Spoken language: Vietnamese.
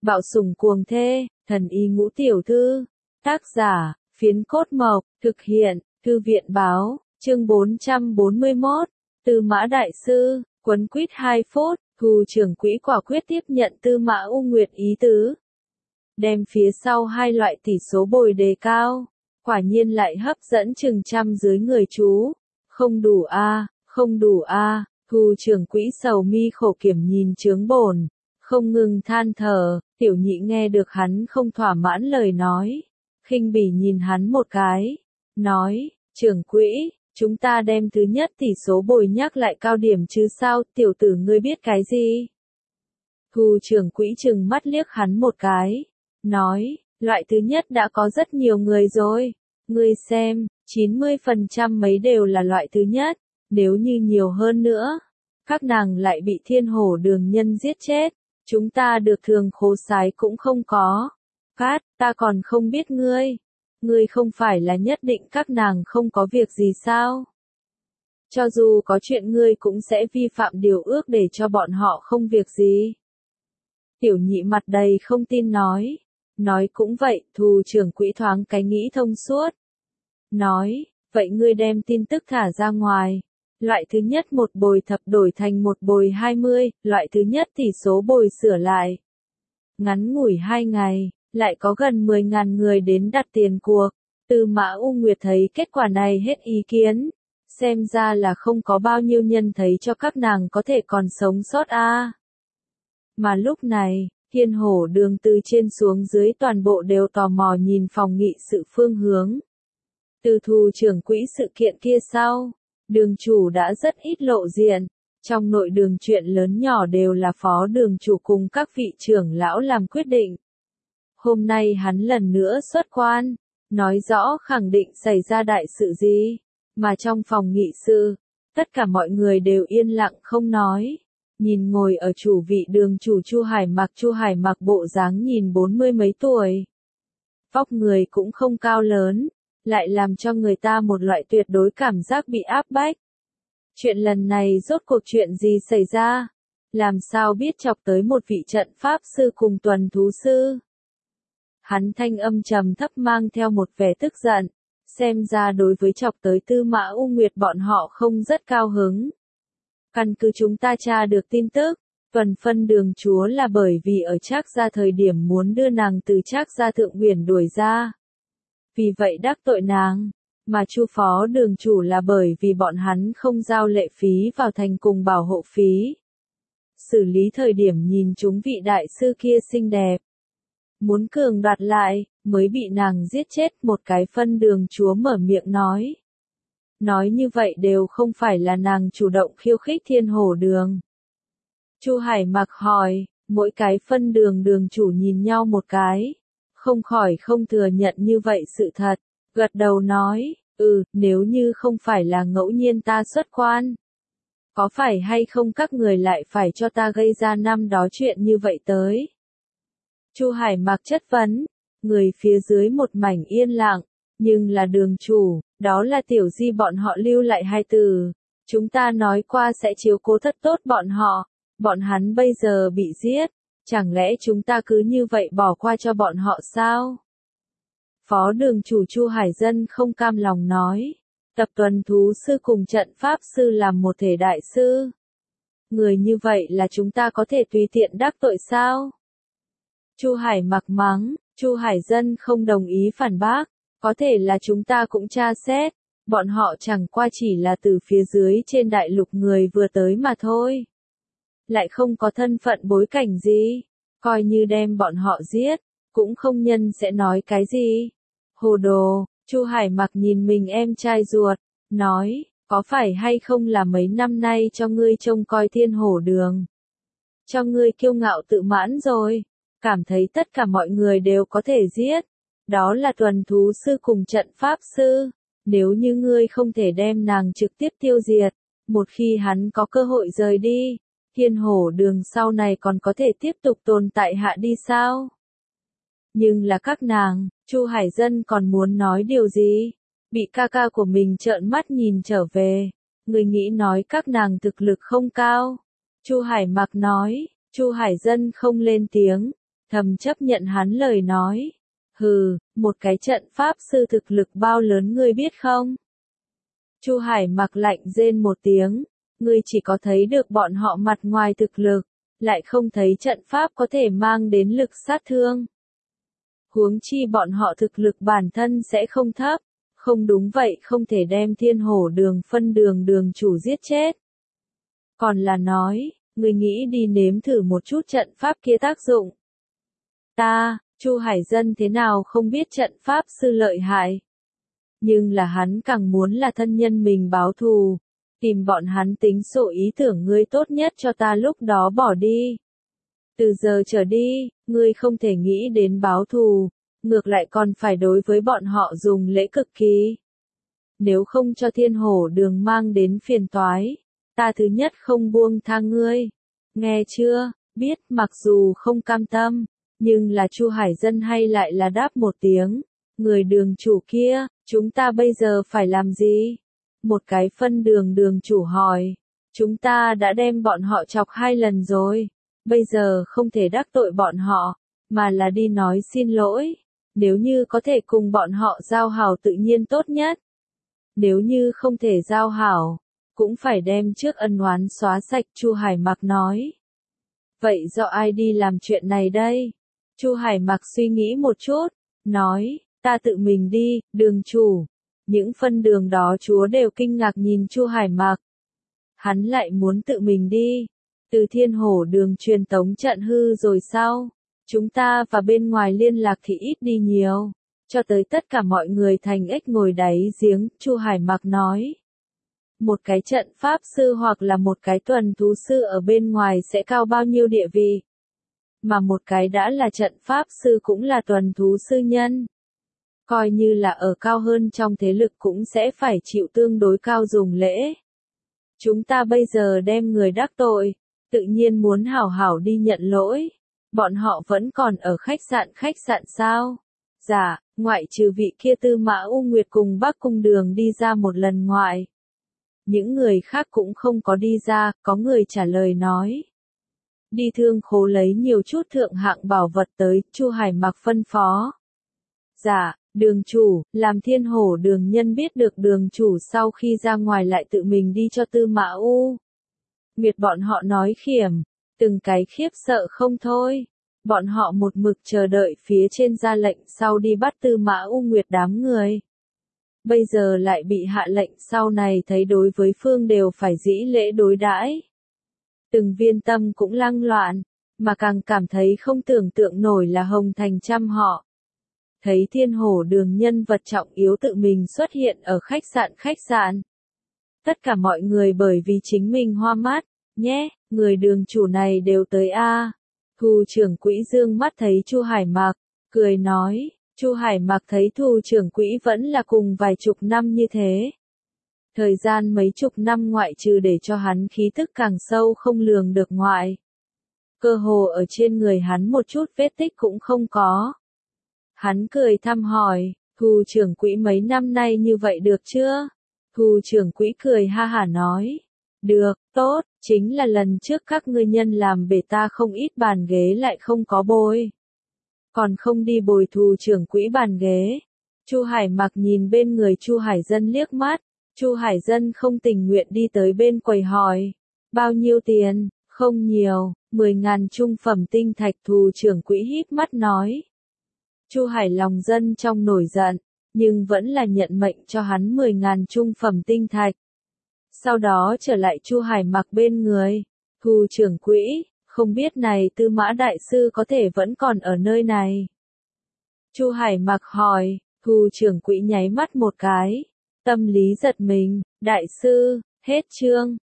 Bạo sủng cuồng thê, thần y ngũ tiểu thư. Tác giả, Phiến Cốt Mộc, thực hiện, Thư viện báo, chương 441, Tư Mã Đại Sư, quấn quýt 2 phút, Thù trưởng quỹ quả quyết tiếp nhận Tư Mã U Nguyệt ý tứ. Đem phía sau hai loại tỷ số bồi đề cao, quả nhiên lại hấp dẫn chừng trăm dưới người chú. Không đủ a, không đủ a, Thù trưởng quỹ sầu mi khổ kiểm nhìn chướng bổn, không ngừng than thở. Tiểu nhị nghe được hắn không thỏa mãn lời nói, khinh bỉ nhìn hắn một cái, nói, trưởng quỹ, chúng ta đem thứ nhất tỷ số bồi nhắc lại cao điểm chứ sao, tiểu tử ngươi biết cái gì? Thù trưởng quỹ trừng mắt liếc hắn một cái, nói, loại thứ nhất đã có rất nhiều người rồi, ngươi xem, 90% mấy đều là loại thứ nhất, nếu như nhiều hơn nữa, các nàng lại bị Thiên Hổ Đường nhân giết chết. Chúng ta được thường khố sái cũng không có. Cát, ta còn không biết ngươi. Ngươi không phải là nhất định các nàng không có việc gì sao? Cho dù có chuyện ngươi cũng sẽ vi phạm điều ước để cho bọn họ không việc gì. Tiểu nhị mặt đầy không tin nói. Nói cũng vậy, Thù trưởng quỹ thoáng cái nghĩ thông suốt. Nói, vậy ngươi đem tin tức thả ra ngoài. Loại thứ nhất một bồi thập đổi thành một bồi 20, loại thứ nhất tỷ số bồi sửa lại. Ngắn ngủi 2 ngày, lại có gần 10.000 người đến đặt tiền cuộc. Tư Mã U Nguyệt thấy kết quả này hết ý kiến. Xem ra là không có bao nhiêu nhân thấy cho các nàng có thể còn sống sót a. Mà lúc này, Thiên Hổ Đường từ trên xuống dưới toàn bộ đều tò mò nhìn phòng nghị sự phương hướng. Từ Thù trưởng quỹ sự kiện kia sau. Đường chủ đã rất ít lộ diện, trong nội đường chuyện lớn nhỏ đều là phó đường chủ cùng các vị trưởng lão làm quyết định. Hôm nay hắn lần nữa xuất quan, nói rõ khẳng định xảy ra đại sự gì, mà trong phòng nghị sự, tất cả mọi người đều yên lặng không nói. Nhìn ngồi ở chủ vị đường chủ Chu Hải Mặc bộ dáng nhìn 40 mấy tuổi. Vóc người cũng không cao lớn. Lại làm cho người ta một loại tuyệt đối cảm giác bị áp bách. Chuyện lần này rốt cuộc chuyện gì xảy ra? Làm sao biết chọc tới một vị trận pháp sư cùng tuần thú sư? Hắn thanh âm trầm thấp mang theo một vẻ tức giận, xem ra đối với chọc tới Tư Mã U Nguyệt bọn họ không rất cao hứng. Căn cứ chúng ta tra được tin tức, Tuần Phân Đường chúa là bởi vì ở Trác Gia thời điểm muốn đưa nàng từ Trác Gia Thượng Uyển đuổi ra. Vì vậy đắc tội nàng, mà Chu phó đường chủ là bởi vì bọn hắn không giao lệ phí vào thành cùng bảo hộ phí. Xử lý thời điểm nhìn chúng vị đại sư kia xinh đẹp. Muốn cường đoạt lại, mới bị nàng giết chết. Một cái phân đường chúa mở miệng nói. Nói như vậy đều không phải là nàng chủ động khiêu khích Thiên Hổ Đường. Chu Hải Mặc hỏi, mỗi cái phân đường đường chủ nhìn nhau một cái. Không khỏi không thừa nhận như vậy sự thật, gật đầu nói, nếu như không phải là ngẫu nhiên ta xuất quan. Có phải hay không các người lại phải cho ta gây ra năm đó chuyện như vậy tới? Chu Hải Mặc chất vấn, người phía dưới một mảnh yên lặng, nhưng là đường chủ, đó là tiểu di bọn họ lưu lại 2 từ. Chúng ta nói qua sẽ chiếu cố thật tốt bọn hắn bây giờ bị giết. Chẳng lẽ chúng ta cứ như vậy bỏ qua cho bọn họ sao? Phó đường chủ Chu Hải Dân không cam lòng nói. Tập tuần thú sư cùng trận pháp sư làm một thể đại sư. Người như vậy là chúng ta có thể tùy tiện đắc tội sao? Chu Hải Mặc mắng, Chu Hải Dân không đồng ý phản bác. Có thể là chúng ta cũng tra xét. Bọn họ chẳng qua chỉ là từ phía dưới trên đại lục người vừa tới mà thôi. Lại không có thân phận bối cảnh gì, coi như đem bọn họ giết, cũng không nhân sẽ nói cái gì. Hồ đồ, Chu Hải Mặc nhìn mình em trai ruột, nói, có phải hay không là mấy năm nay cho ngươi trông coi Thiên Hổ Đường. Cho ngươi kiêu ngạo tự mãn rồi, cảm thấy tất cả mọi người đều có thể giết. Đó là tuần thú sư cùng trận pháp sư, nếu như ngươi không thể đem nàng trực tiếp tiêu diệt, một khi hắn có cơ hội rời đi. Thiên Hổ Đường sau này còn có thể tiếp tục tồn tại hạ đi sao? Nhưng là các nàng, Chu Hải Dân còn muốn nói điều gì? Bị ca ca của mình trợn mắt nhìn trở về. Người nghĩ nói các nàng thực lực không cao. Chu Hải Mặc nói, Chu Hải Dân không lên tiếng. thầm chấp nhận hắn lời nói. Hừ, một cái trận pháp sư thực lực bao lớn ngươi biết không? Chu Hải mặc lạnh rên một tiếng, ngươi chỉ có thấy được bọn họ mặt ngoài thực lực, lại không thấy trận pháp có thể mang đến lực sát thương. Huống chi bọn họ thực lực bản thân sẽ không thấp, không đúng vậy không thể đem Thiên Hổ Đường phân đường chủ giết chết. Còn là nói, ngươi nghĩ đi nếm thử một chút trận pháp kia tác dụng. Chu Hải Dân thế nào không biết trận pháp sư lợi hại. Nhưng là hắn càng muốn là thân nhân mình báo thù, tìm bọn hắn tính sổ ý tưởng ngươi tốt nhất cho ta lúc đó bỏ đi. Từ giờ trở đi, ngươi không thể nghĩ đến báo thù, ngược lại còn phải đối với bọn họ dùng lễ cực kỳ. Nếu không cho Thiên Hổ Đường mang đến phiền toái, ta thứ nhất không buông tha ngươi. Nghe chưa, biết mặc dù không cam tâm, nhưng là Chu Hải Dân hay lại là đáp một tiếng. Người đường chủ kia, chúng ta bây giờ phải làm gì? Một cái phân đường chủ hỏi. Chúng ta đã đem bọn họ chọc 2 lần rồi. Bây giờ không thể đắc tội bọn họ, mà là đi nói xin lỗi. Nếu như có thể cùng bọn họ giao hảo tự nhiên tốt nhất. Nếu như không thể giao hảo, cũng phải đem trước ân oán xóa sạch, Chu Hải Mặc nói. Vậy do ai đi làm chuyện này đây? Chu Hải Mặc suy nghĩ một chút, nói, ta tự mình đi, đường chủ. Những phân đường đó chúa đều kinh ngạc nhìn Chu Hải Mặc. Hắn lại muốn tự mình đi. Từ Thiên Hổ Đường truyền tống trận hư rồi sao? Chúng ta và bên ngoài liên lạc thì ít đi nhiều. Cho tới tất cả mọi người thành ếch ngồi đáy giếng, Chu Hải Mặc nói. Một cái trận pháp sư hoặc là một cái tuần thú sư ở bên ngoài sẽ cao bao nhiêu địa vị. Mà một cái đã là trận pháp sư cũng là tuần thú sư nhân. Coi như là ở cao hơn trong thế lực cũng sẽ phải chịu tương đối cao dùng lễ. Chúng ta bây giờ đem người đắc tội, tự nhiên muốn hảo hảo đi nhận lỗi. Bọn họ vẫn còn ở khách sạn sao? Dạ, ngoại trừ vị kia Tư Mã U Nguyệt cùng Bắc Cung Đường đi ra một lần ngoại. Những người khác cũng không có đi ra, có người trả lời nói. Đi thương khố lấy nhiều chút thượng hạng bảo vật tới, Chu Hải Mặc phân phó. Dạ, đường chủ, làm Thiên Hổ Đường nhân biết được đường chủ sau khi ra ngoài lại tự mình đi cho Tư Mã U Nguyệt bọn họ nói khiểm, từng cái khiếp sợ không thôi. Bọn họ một mực chờ đợi phía trên ra lệnh sau đi bắt Tư Mã U Nguyệt đám người. Bây giờ lại bị hạ lệnh sau này thấy đối với phương đều phải dĩ lễ đối đãi. Từng viên tâm cũng lăng loạn, mà càng cảm thấy không tưởng tượng nổi là Hồng Thành trăm họ. Thấy Thiên Hổ Đường nhân vật trọng yếu tự mình xuất hiện ở khách sạn. Tất cả mọi người bởi vì chính mình hoa mắt, nhé, người đường chủ này đều tới a. Thù trưởng quỹ dương mắt thấy Chu Hải Mặc, cười nói, Chu Hải Mặc thấy thù trưởng quỹ vẫn là cùng vài chục năm như thế. Thời gian mấy chục năm ngoại trừ để cho hắn khí tức càng sâu không lường được ngoại. Cơ hồ ở trên người hắn một chút vết tích cũng không có. Hắn cười thăm hỏi, thù trưởng quỹ mấy năm nay như vậy được chưa? Thù trưởng quỹ cười ha hả nói. Được, tốt, chính là lần trước các ngươi nhân làm bể ta không ít bàn ghế lại không có bồi. Còn không đi bồi thù trưởng quỹ bàn ghế. Chu Hải Mặc nhìn bên người Chu Hải Dân liếc mắt. Chu Hải Dân không tình nguyện đi tới bên quầy hỏi. Bao nhiêu tiền? Không nhiều, 10.000 trung phẩm tinh thạch, thù trưởng quỹ híp mắt nói. Chu Hải lòng dân trong nổi giận, nhưng vẫn là nhận mệnh cho hắn 10.000 trung phẩm tinh thạch. Sau đó trở lại Chu Hải Mặc bên người. Thù trưởng quỹ, không biết này Tư Mã đại sư có thể vẫn còn ở nơi này. Chu Hải Mặc hỏi, thù trưởng quỹ nháy mắt một cái. Tâm lý giật mình, đại sư, hết chương.